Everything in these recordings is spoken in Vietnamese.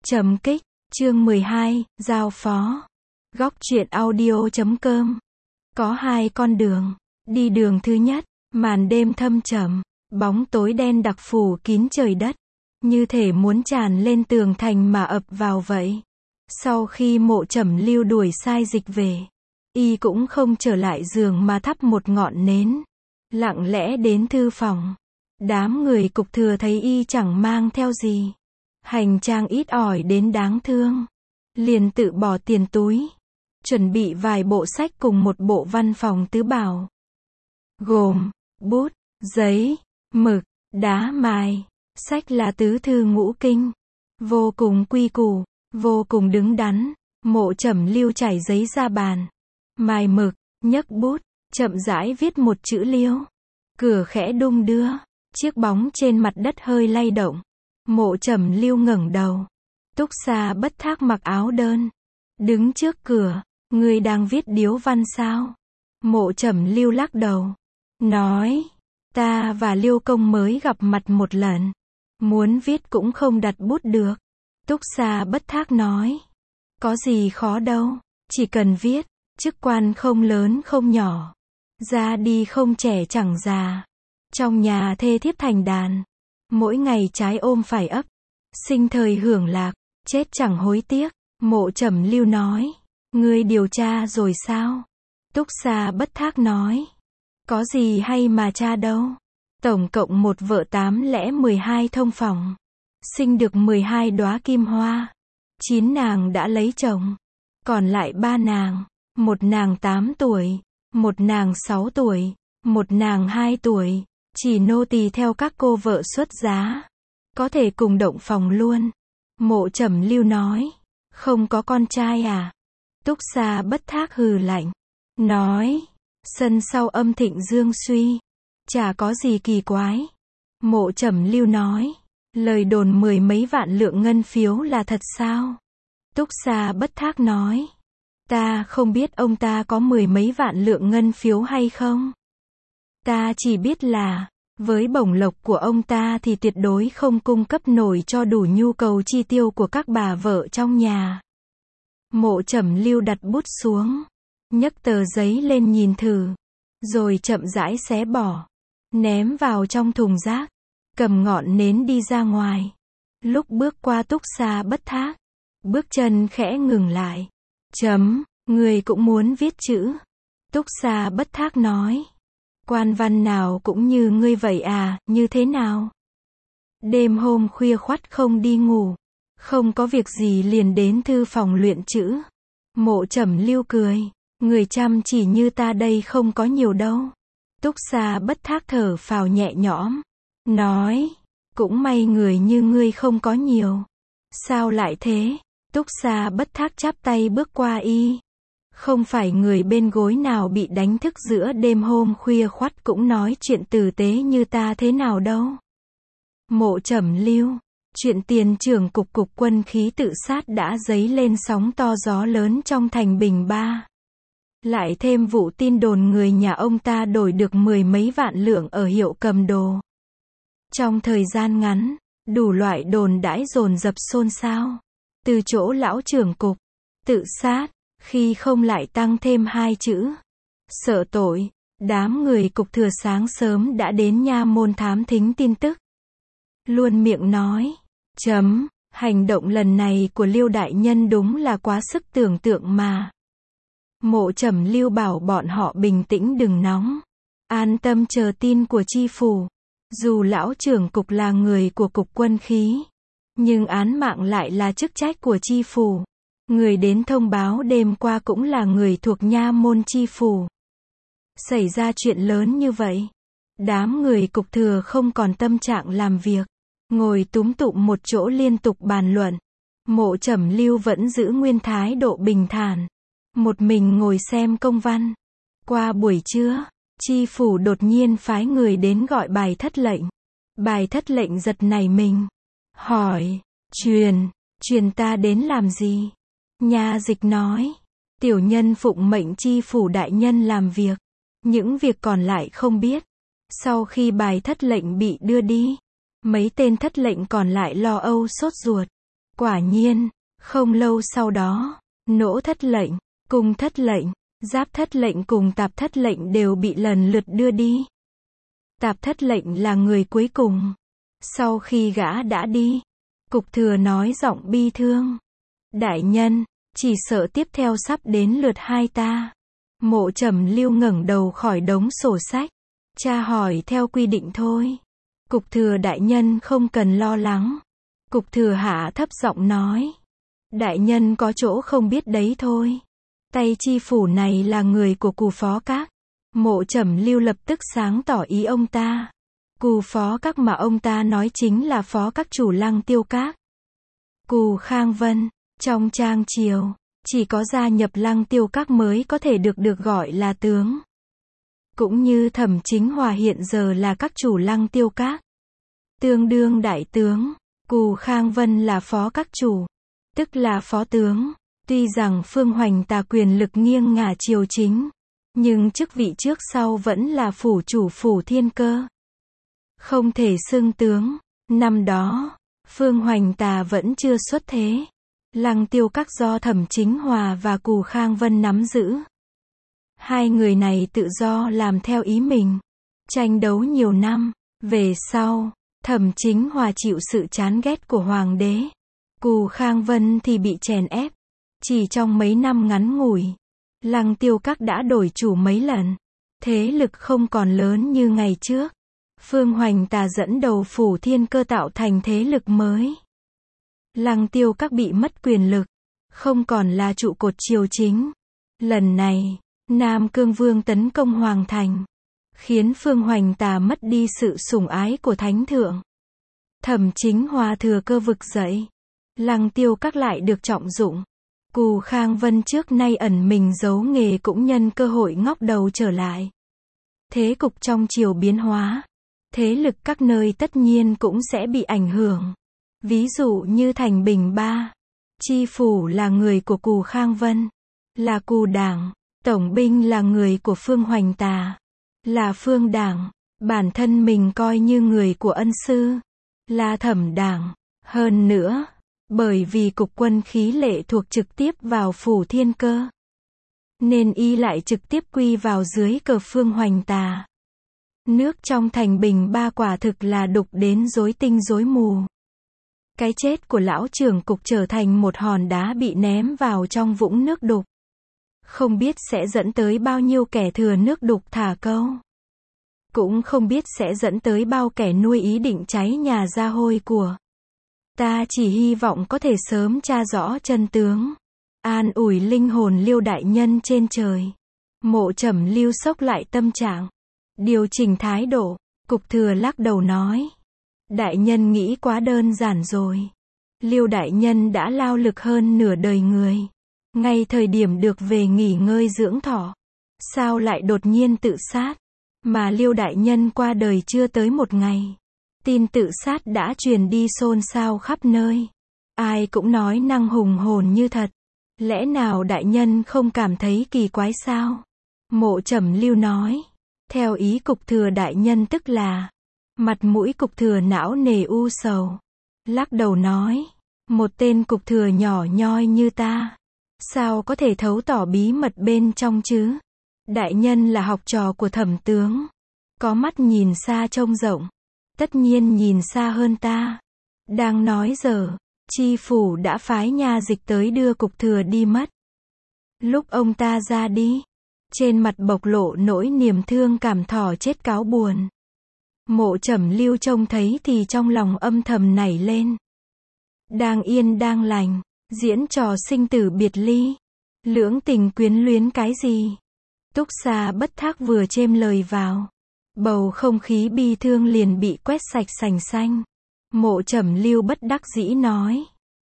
Trầm kích, chương 12, giao phó. Góc truyện audio.com. Có hai con đường. Đi đường thứ nhất, màn đêm thâm trầm, bóng tối đen đặc phủ kín trời đất, như thể muốn tràn lên tường thành mà ập vào vậy. Sau khi Mộ Trầm Lưu đuổi sai dịch về, y cũng không trở lại giường mà thắp một ngọn nến, lặng lẽ đến thư phòng. Đám người cục thừa thấy y chẳng mang theo gì, hành trang ít ỏi đến đáng thương, liền tự bỏ tiền túi, chuẩn bị vài bộ sách cùng một bộ văn phòng tứ bảo, gồm bút, giấy, mực, đá mài. Sách là tứ thư ngũ kinh, vô cùng quy củ, vô cùng đứng đắn. Mộ Trầm Lưu trải giấy ra bàn, mài mực, nhấc bút, chậm rãi viết một chữ Liêu. Cửa khẽ đung đưa, chiếc bóng trên mặt đất hơi lay động. Mộ Trầm Lưu ngẩng đầu. Túc Sa Bất Thác mặc áo đơn, đứng trước cửa. Ngươi đang viết điếu văn sao? Mộ Trầm Lưu lắc đầu, nói, ta và Liêu công mới gặp mặt một lần, muốn viết cũng không đặt bút được. Túc Sa Bất Thác nói, có gì khó đâu, chỉ cần viết, chức quan không lớn không nhỏ, ra đi không trẻ chẳng già, trong nhà thê thiếp thành đàn, mỗi ngày trái ôm phải ấp, sinh thời hưởng lạc, chết chẳng hối tiếc. Mộ Trầm Lưu nói, ngươi điều tra rồi sao? Túc Sa Bất Thác nói, có gì hay mà tra đâu. Tổng cộng một vợ 8 lẻ 12 thông phòng, sinh được 12 đóa kim hoa. 9 nàng đã lấy chồng, còn lại 3 nàng, một nàng 8 tuổi, một nàng 6 tuổi, một nàng 2 tuổi, chỉ nô tỳ theo các cô vợ xuất giá, có thể cùng động phòng luôn. Mộ Trầm Lưu nói, không có con trai à? Túc Sa Bất Thác hừ lạnh, nói, sân sau âm thịnh dương suy, chả có gì kỳ quái. Mộ Trầm Lưu nói, lời đồn 10 mấy vạn lượng ngân phiếu là thật sao? Túc Sa Bất Thác nói, ta không biết ông ta có 10 mấy vạn lượng ngân phiếu hay không. Ta chỉ biết là, với bổng lộc của ông ta thì tuyệt đối không cung cấp nổi cho đủ nhu cầu chi tiêu của các bà vợ trong nhà. Mộ Trầm Lưu đặt bút xuống, nhấc tờ giấy lên nhìn thử, rồi chậm rãi xé bỏ, ném vào trong thùng rác, cầm ngọn nến đi ra ngoài. Lúc bước qua Túc Sa Bất Thác, bước chân khẽ ngừng lại. Người cũng muốn viết chữ? Túc Sa Bất Thác nói, quan văn nào cũng như ngươi vậy à, như thế nào? Đêm hôm khuya khoắt không đi ngủ, không có việc gì liền đến thư phòng luyện chữ. Mộ Trầm Lưu cười, người chăm chỉ như ta đây không có nhiều đâu. Túc Sa Bất Thác thở phào nhẹ nhõm, nói, cũng may người như ngươi không có nhiều. Sao lại thế? Túc Sa Bất Thác chắp tay bước qua y. Không phải người bên gối nào bị đánh thức giữa đêm hôm khuya khoắt cũng nói chuyện tử tế như ta thế nào đâu. Mộ Trầm Lưu, chuyện tiền trưởng cục quân khí tự sát đã dấy lên sóng to gió lớn trong thành Bình Ba. Lại thêm vụ tin đồn người nhà ông ta đổi được 10 mấy vạn lượng ở hiệu cầm đồ. Trong thời gian ngắn, đủ loại đồn đãi dồn dập xôn xao. Từ chỗ lão trưởng cục tự sát, khi không lại tăng thêm 2 chữ sợ tội, đám người cục thừa sáng sớm đã đến nha môn thám thính tin tức. Luôn miệng nói, hành động lần này của Liêu đại nhân đúng là quá sức tưởng tượng mà. Mộ Trầm Lưu bảo bọn họ bình tĩnh đừng nóng, an tâm chờ tin của chi phủ. Dù lão trưởng cục là người của cục quân khí, nhưng án mạng lại là chức trách của chi phủ. Người đến thông báo đêm qua cũng là người thuộc nha môn chi phủ. Xảy ra chuyện lớn như vậy, đám người cục thừa không còn tâm trạng làm việc, ngồi túm tụm một chỗ liên tục bàn luận. Mộ Trầm Lưu vẫn giữ nguyên thái độ bình thản, một mình ngồi xem công văn. Qua buổi trưa, chi phủ đột nhiên phái người đến gọi bài thất lệnh. Bài thất lệnh giật nảy mình, hỏi, truyền ta đến làm gì? Nha dịch nói, tiểu nhân phụng mệnh chi phủ đại nhân làm việc, những việc còn lại không biết. Sau khi bài thất lệnh bị đưa đi, mấy tên thất lệnh còn lại lo âu sốt ruột, Quả nhiên, không lâu sau đó, Nỗ thất lệnh, Cung thất lệnh, Giáp thất lệnh cùng Tạp thất lệnh đều bị lần lượt đưa đi. Tạp thất lệnh là người cuối cùng. Sau khi gã đã đi, Cục Thừa nói giọng bi thương. Đại nhân, chỉ sợ tiếp theo sắp đến lượt hai ta. Mộ Trầm Lưu ngẩng đầu khỏi đống sổ sách. Cha hỏi theo quy định thôi. Cục Thừa đại nhân không cần lo lắng. Cục Thừa hạ thấp giọng nói. Đại nhân có chỗ không biết đấy thôi. Tay chi phủ này là người của Cù Phó Các. Mộ Trầm Lưu lập tức sáng tỏ ý ông ta. Cù Phó Các mà ông ta nói chính là Phó Các chủ Lăng Tiêu Các. Cù Khang Vân, trong trang triều, chỉ có gia nhập Lăng Tiêu Các mới có thể được gọi là tướng. Cũng như Thẩm Chính Hòa hiện giờ là các chủ Lăng Tiêu Các. Tương đương đại tướng, Cù Khang Vân là phó các chủ, tức là phó tướng. Tuy rằng Phương Hoành Tà quyền lực nghiêng ngả triều chính, nhưng chức vị trước sau vẫn là phủ chủ phủ Thiên Cơ. Không thể xưng tướng. Năm đó, Phương Hoành Tà vẫn chưa xuất thế. Lăng Tiêu Các do Thẩm Chính Hòa và Cù Khang Vân nắm giữ. Hai người này tự do làm theo ý mình, tranh đấu nhiều năm. Về sau, Thẩm Chính Hòa chịu sự chán ghét của hoàng đế. Cù Khang Vân thì bị chèn ép. Chỉ trong mấy năm ngắn ngủi, Lăng Tiêu Các đã đổi chủ mấy lần. Thế lực không còn lớn như ngày trước. Phương Hoành Tà dẫn đầu phủ Thiên Cơ tạo thành thế lực mới. Lăng Tiêu Các bị mất quyền lực, không còn là trụ cột triều chính. Lần này, Nam Cương Vương tấn công Hoàng Thành, khiến Phương Hoành Tà mất đi sự sủng ái của Thánh Thượng. Thẩm Chính Hòa thừa cơ vực dậy. Lăng Tiêu Các lại được trọng dụng. Cù Khang Vân trước nay ẩn mình giấu nghề cũng nhân cơ hội ngóc đầu trở lại. Thế cục trong triều biến hóa. Thế lực các nơi tất nhiên cũng sẽ bị ảnh hưởng. Ví dụ như Thành Bình Ba, chi phủ là người của Cù Khang Vân, là Cù Đảng. Tổng binh là người của Phương Hoành Tà, là Phương Đảng. Bản thân mình coi như người của ân sư, là Thẩm Đảng. Hơn nữa, bởi vì cục quân khí lệ thuộc trực tiếp vào phủ Thiên Cơ, nên y lại trực tiếp quy vào dưới cờ Phương Hoành Tà. Nước trong Thành Bình Ba quả thực là đục đến rối tinh rối mù. Cái chết của lão trưởng cục trở thành một hòn đá bị ném vào trong vũng nước đục. Không biết sẽ dẫn tới bao nhiêu kẻ thừa nước đục thả câu. Cũng không biết sẽ dẫn tới bao kẻ nuôi ý định cháy nhà ra hôi của. Ta chỉ hy vọng có thể sớm tra rõ chân tướng, an ủi linh hồn Liêu đại nhân trên trời. Mộ Trầm Lưu sốc lại tâm trạng, điều chỉnh thái độ. Cục Thừa lắc đầu nói. Đại nhân nghĩ quá đơn giản rồi. Liêu đại nhân đã lao lực hơn nửa đời người. Ngay thời điểm được về nghỉ ngơi dưỡng thọ, sao lại đột nhiên tự sát? Mà Liêu đại nhân qua đời chưa tới một ngày, tin tự sát đã truyền đi xôn xao khắp nơi. Ai cũng nói năng hùng hồn như thật. Lẽ nào đại nhân không cảm thấy kỳ quái sao? Mộ Trầm Lưu nói. Theo ý Cục Thừa đại nhân tức là. Mặt mũi Cục Thừa não nề u sầu, lắc đầu nói. Một tên Cục Thừa nhỏ nhoi như ta, sao có thể thấu tỏ bí mật bên trong chứ? Đại nhân là học trò của Thẩm tướng, có mắt nhìn xa trông rộng, tất nhiên nhìn xa hơn ta. Đang nói giờ, chi phủ đã phái nha dịch tới đưa Cục Thừa đi mất. Lúc ông ta ra đi, trên mặt bộc lộ nỗi niềm thương cảm thỏ chết cáo buồn. Mộ Trầm Lưu trông thấy thì trong lòng âm thầm nảy lên. Đang yên đang lành, diễn trò sinh tử biệt ly, lưỡng tình quyến luyến cái gì? Túc Xà Bất Thác vừa chêm lời vào, bầu không khí bi thương liền bị quét sạch sành xanh. Mộ Trầm Lưu bất đắc dĩ nói.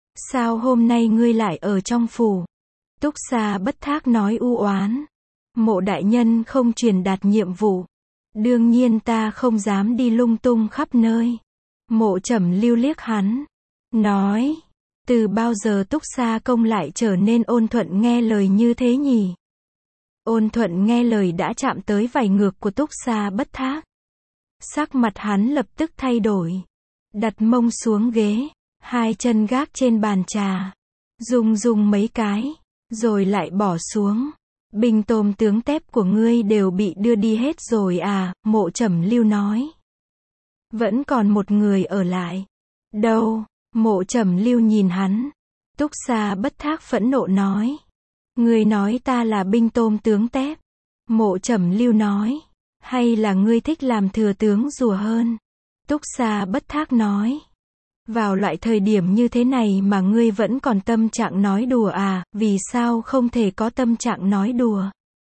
Sao hôm nay ngươi lại ở trong phủ? Túc Xà Bất Thác nói u oán. Mộ đại nhân không truyền đạt nhiệm vụ, đương nhiên ta không dám đi lung tung khắp nơi. Mộ Trầm Lưu liếc hắn, nói. Từ bao giờ Túc Xà công lại trở nên ôn thuận nghe lời như thế nhỉ? Ôn thuận nghe lời đã chạm tới vảy ngược của Túc Xà Bất Thác. Sắc mặt hắn lập tức thay đổi, đặt mông xuống ghế, hai chân gác trên bàn trà, rung rung mấy cái, rồi lại bỏ xuống. Binh tôm tướng tép của ngươi đều bị đưa đi hết rồi à, Mộ Trầm Lưu nói. Vẫn còn một người ở lại. Đâu? Mộ Trầm Lưu nhìn hắn. Túc Sa Bất Thác phẫn nộ nói. Ngươi nói ta là binh tôm tướng tép. Mộ Trầm Lưu nói. Hay là ngươi thích làm thừa tướng rùa hơn? Túc Sa Bất Thác nói. Vào loại thời điểm như thế này mà ngươi vẫn còn tâm trạng nói đùa à, vì sao không thể có tâm trạng nói đùa?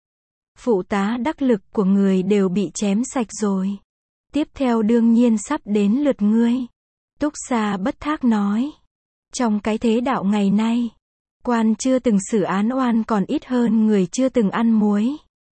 Phụ tá đắc lực của người đều bị chém sạch rồi. Tiếp theo đương nhiên sắp đến lượt ngươi. Túc Sa Bất Thác nói. Trong cái thế đạo ngày nay, quan chưa từng xử án oan còn ít hơn người chưa từng ăn muối.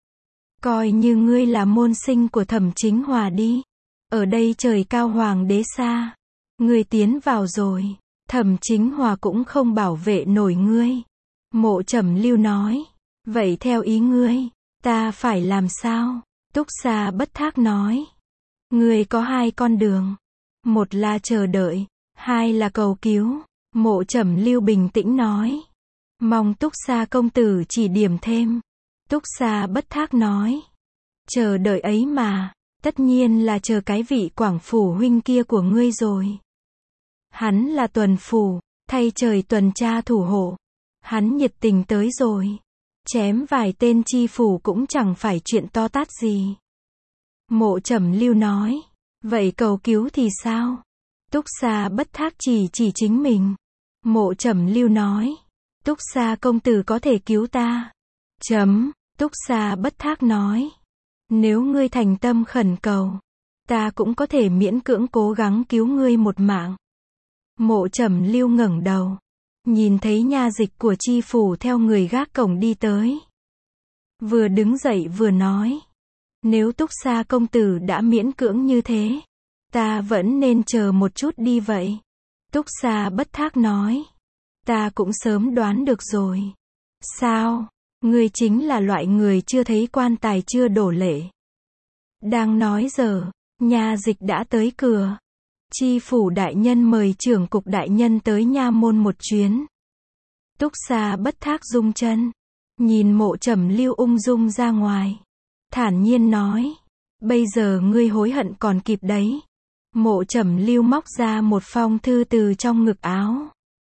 Coi như ngươi là môn sinh của Thẩm Chính Hòa đi. Ở đây trời cao hoàng đế xa. Ngươi tiến vào rồi, Thẩm Chính Hòa cũng không bảo vệ nổi ngươi. Mộ Trầm Lưu nói. Vậy theo ý ngươi, ta phải làm sao? Túc Sa Bất Thác nói. Ngươi có hai con đường. Một là chờ đợi, hai là cầu cứu. Mộ Trầm Lưu bình tĩnh nói. Mong Túc Sa công tử chỉ điểm thêm. Túc Sa Bất Thác nói. Chờ đợi ấy mà, tất nhiên là chờ cái vị Quảng Phủ huynh kia của ngươi rồi. Hắn là tuần phủ, thay trời tuần tra thủ hộ. Hắn nhiệt tình tới rồi. Chém vài tên chi phủ cũng chẳng phải chuyện to tát gì. Mộ Trầm Lưu nói. Vậy cầu cứu thì sao? Túc Sa Bất Thác chỉ chính mình. Mộ Trầm Lưu nói. Túc Sa công tử có thể cứu ta. Túc Sa Bất Thác nói. Nếu ngươi thành tâm khẩn cầu, ta cũng có thể miễn cưỡng cố gắng cứu ngươi một mạng. Mộ Trầm Lưu ngẩng đầu, nhìn thấy nha dịch của chi phủ theo người gác cổng đi tới. Vừa đứng dậy vừa nói. Nếu Túc Sa công tử đã miễn cưỡng như thế, ta vẫn nên chờ một chút đi vậy. Túc Sa Bất Thác nói. Ta cũng sớm đoán được rồi. Sao? Ngươi chính là loại người chưa thấy quan tài chưa đổ lệ. Đang nói giờ, nha dịch đã tới cửa. Chi phủ đại nhân mời trưởng cục đại nhân tới nha môn một chuyến. Túc Sa Bất Thác rung chân, nhìn Mộ Trầm Lưu ung dung ra ngoài, thản nhiên nói. Bây giờ ngươi hối hận còn kịp đấy. Mộ Trầm Lưu móc ra một phong thư từ trong ngực áo,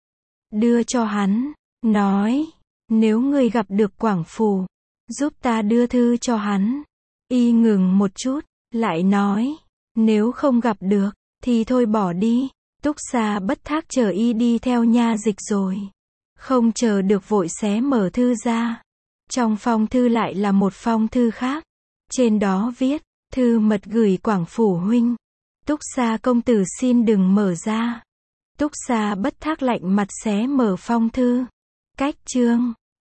đưa cho hắn, nói. Nếu ngươi gặp được Quảng Phủ, giúp ta đưa thư cho hắn. Y ngừng một chút, lại nói. Nếu không gặp được, thì thôi bỏ đi. Túc Sa Bất Thác chờ y đi theo nha dịch rồi. Không chờ được vội xé mở thư ra. Trong phong thư lại là một phong thư khác. Trên đó viết, thư mật gửi Quảng Phủ huynh. Túc Sa công tử xin đừng mở ra. Túc Sa Bất Thác lạnh mặt xé mở phong thư. Cách chương